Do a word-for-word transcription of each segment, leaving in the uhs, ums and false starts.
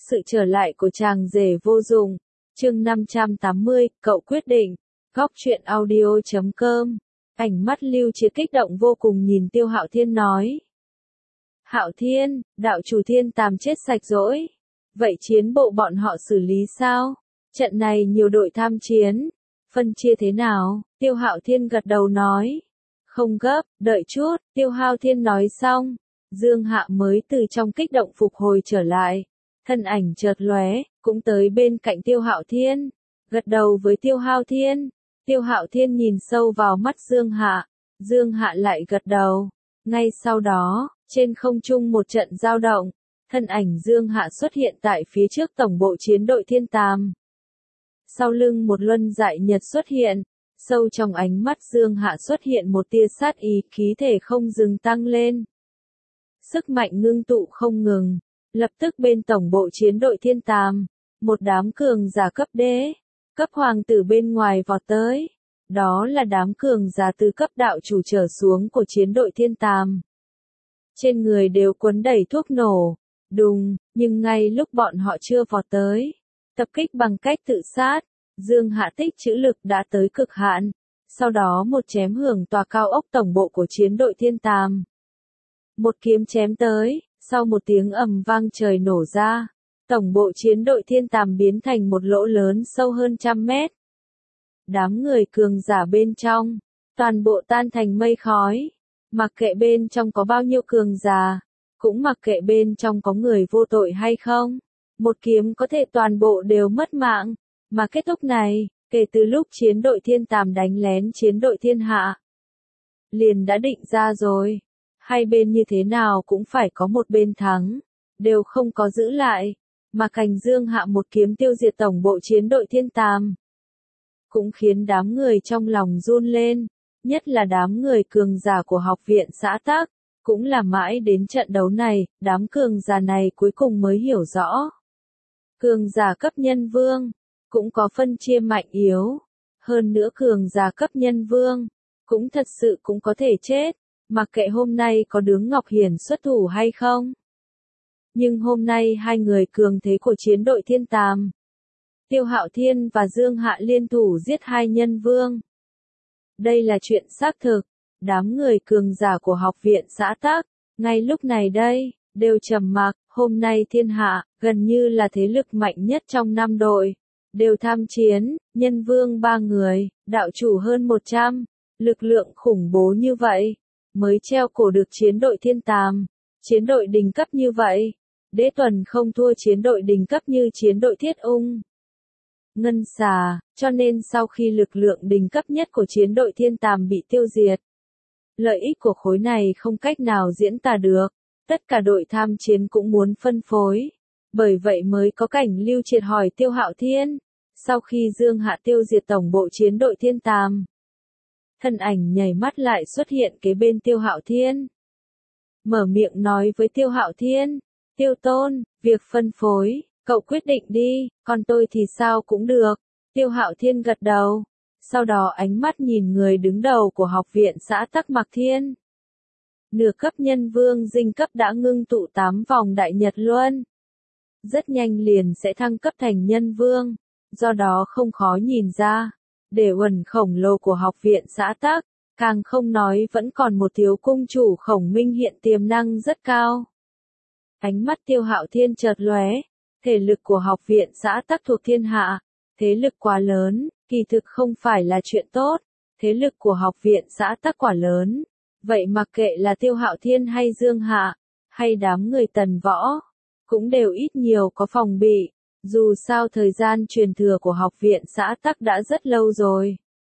sự trở lại của chàng rể vô dụng. Chương năm trăm tám mươi, cậu quyết định. Góc truyện audio chấm com. Ánh mắt Lưu Chiến kích động vô cùng nhìn Tiêu Hạo Thiên nói. Hạo Thiên, đạo chủ Thiên Tàm chết sạch rỗi. Vậy chiến bộ bọn họ xử lý sao? Trận này nhiều đội tham chiến. Phân chia thế nào? Tiêu Hạo Thiên gật đầu nói. Không gấp, đợi chút, Tiêu Hạo Thiên nói xong. Dương Hạ mới từ trong kích động phục hồi trở lại. Thân ảnh chợt lóe, cũng tới bên cạnh Tiêu Hạo Thiên. Gật đầu với Tiêu Hạo Thiên. Tiêu Hạo Thiên nhìn sâu vào mắt Dương Hạ. Dương Hạ lại gật đầu. Ngay sau đó, trên không trung một trận giao động. Thân ảnh Dương Hạ xuất hiện tại phía trước tổng bộ chiến đội Thiên Tàm. Sau lưng một luân dại nhật xuất hiện. Sâu trong ánh mắt Dương Hạ xuất hiện một tia sát ý, khí thể không dừng tăng lên. Sức mạnh ngưng tụ không ngừng. Lập tức bên tổng bộ chiến đội Thiên Tàm, một đám cường giả cấp đế, cấp hoàng tử bên ngoài vọt tới. Đó là đám cường giả từ cấp đạo chủ trở xuống của chiến đội Thiên Tàm. Trên người đều quấn đầy thuốc nổ, đùng, nhưng ngay lúc bọn họ chưa vọt tới, tập kích bằng cách tự sát, Dương Hạ tích trữ lực đã tới cực hạn. Sau đó một chém hưởng tòa cao ốc tổng bộ của chiến đội Thiên Tàm. Một kiếm chém tới. Sau một tiếng ầm vang trời nổ ra, tổng bộ chiến đội Thiên Tàm biến thành một lỗ lớn sâu hơn trăm mét. Đám người cường giả bên trong, toàn bộ tan thành mây khói. Mặc kệ bên trong có bao nhiêu cường giả, cũng mặc kệ bên trong có người vô tội hay không. Một kiếm có thể toàn bộ đều mất mạng. Mà kết thúc này, kể từ lúc chiến đội Thiên Tàm đánh lén chiến đội Thiên Hạ, liền đã định ra rồi. Hai bên như thế nào cũng phải có một bên thắng, đều không có giữ lại, mà Cảnh Dương Hạ một kiếm tiêu diệt tổng bộ chiến đội Thiên Tàm. Cũng khiến đám người trong lòng run lên, nhất là đám người cường giả của học viện xã Tắc, cũng là mãi đến trận đấu này, đám cường giả này cuối cùng mới hiểu rõ. Cường giả cấp nhân vương, cũng có phân chia mạnh yếu, hơn nữa cường giả cấp nhân vương, cũng thật sự cũng có thể chết. Mặc kệ hôm nay có Đứng Ngọc Hiển xuất thủ hay không. Nhưng hôm nay hai người cường thế của chiến đội Thiên Tàm, Tiêu Hạo Thiên và Dương Hạ liên thủ giết hai nhân vương. Đây là chuyện xác thực. Đám người cường giả của học viện xã Tắc, ngay lúc này đây, đều trầm mặc. Hôm nay Thiên Hạ, gần như là thế lực mạnh nhất trong năm đội, đều tham chiến, nhân vương ba người, đạo chủ hơn một trăm, lực lượng khủng bố như vậy. Mới treo cổ được chiến đội Thiên Tàm, chiến đội đỉnh cấp như vậy, Đế Tuần không thua chiến đội đỉnh cấp như chiến đội Thiết Ung, Ngân Xà, cho nên sau khi lực lượng đỉnh cấp nhất của chiến đội Thiên Tàm bị tiêu diệt, lợi ích của khối này không cách nào diễn tả được, tất cả đội tham chiến cũng muốn phân phối, bởi vậy mới có cảnh Lưu Triệt hỏi Tiêu Hạo Thiên, sau khi Dương Hạ tiêu diệt tổng bộ chiến đội Thiên Tàm. Thân ảnh nhảy mắt lại xuất hiện kế bên Tiêu Hạo Thiên. Mở miệng nói với Tiêu Hạo Thiên, Tiêu Tôn, việc phân phối, cậu quyết định đi, còn tôi thì sao cũng được. Tiêu Hạo Thiên gật đầu, sau đó ánh mắt nhìn người đứng đầu của học viện xã Tắc Mạc Thiên. Nửa cấp nhân vương dinh cấp đã ngưng tụ tám vòng đại nhật luân. Rất nhanh liền sẽ thăng cấp thành nhân vương, do đó không khó nhìn ra. Để uẩn khổng lồ của học viện xã Tắc, càng không nói vẫn còn một thiếu cung chủ Khổng Minh hiện tiềm năng rất cao. Ánh mắt Tiêu Hạo Thiên chợt lóe, thể lực của học viện xã Tắc thuộc Thiên Hạ, thế lực quá lớn, kỳ thực không phải là chuyện tốt, thế lực của học viện xã Tắc quá lớn, vậy mặc kệ là Tiêu Hạo Thiên hay Dương Hạ, hay đám người Tần Võ, cũng đều ít nhiều có phòng bị. Dù sao thời gian truyền thừa của học viện xã Tắc đã rất lâu rồi.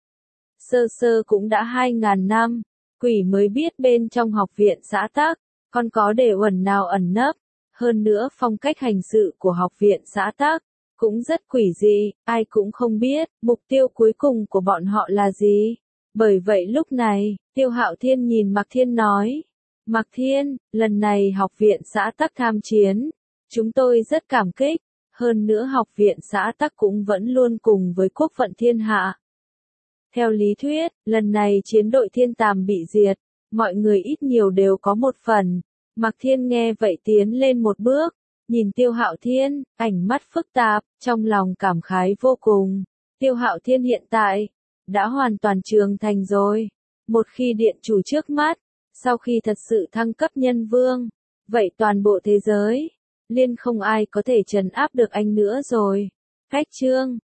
Sơ sơ cũng đã hai ngàn năm, quỷ mới biết bên trong học viện xã Tắc, còn có để uẩn nào ẩn nấp. Hơn nữa phong cách hành sự của học viện xã Tắc, cũng rất quỷ dị, ai cũng không biết, mục tiêu cuối cùng của bọn họ là gì. Bởi vậy lúc này, Tiêu Hạo Thiên nhìn Mạc Thiên nói, Mạc Thiên, lần này học viện xã Tắc tham chiến, chúng tôi rất cảm kích. Hơn nữa học viện xã Tắc cũng vẫn luôn cùng với quốc phận Thiên Hạ. Theo lý thuyết, lần này chiến đội Thiên Tàm bị diệt, mọi người ít nhiều đều có một phần. Mạc Thiên nghe vậy tiến lên một bước, Nhìn Tiêu Hạo Thiên, ánh mắt phức tạp, trong lòng cảm khái vô cùng. Tiêu Hạo Thiên hiện tại đã hoàn toàn trưởng thành rồi. Một khi điện chủ trước mắt, sau khi thật sự thăng cấp nhân vương, vậy toàn bộ thế giới liên không ai có thể trấn áp được anh nữa rồi. Khách chương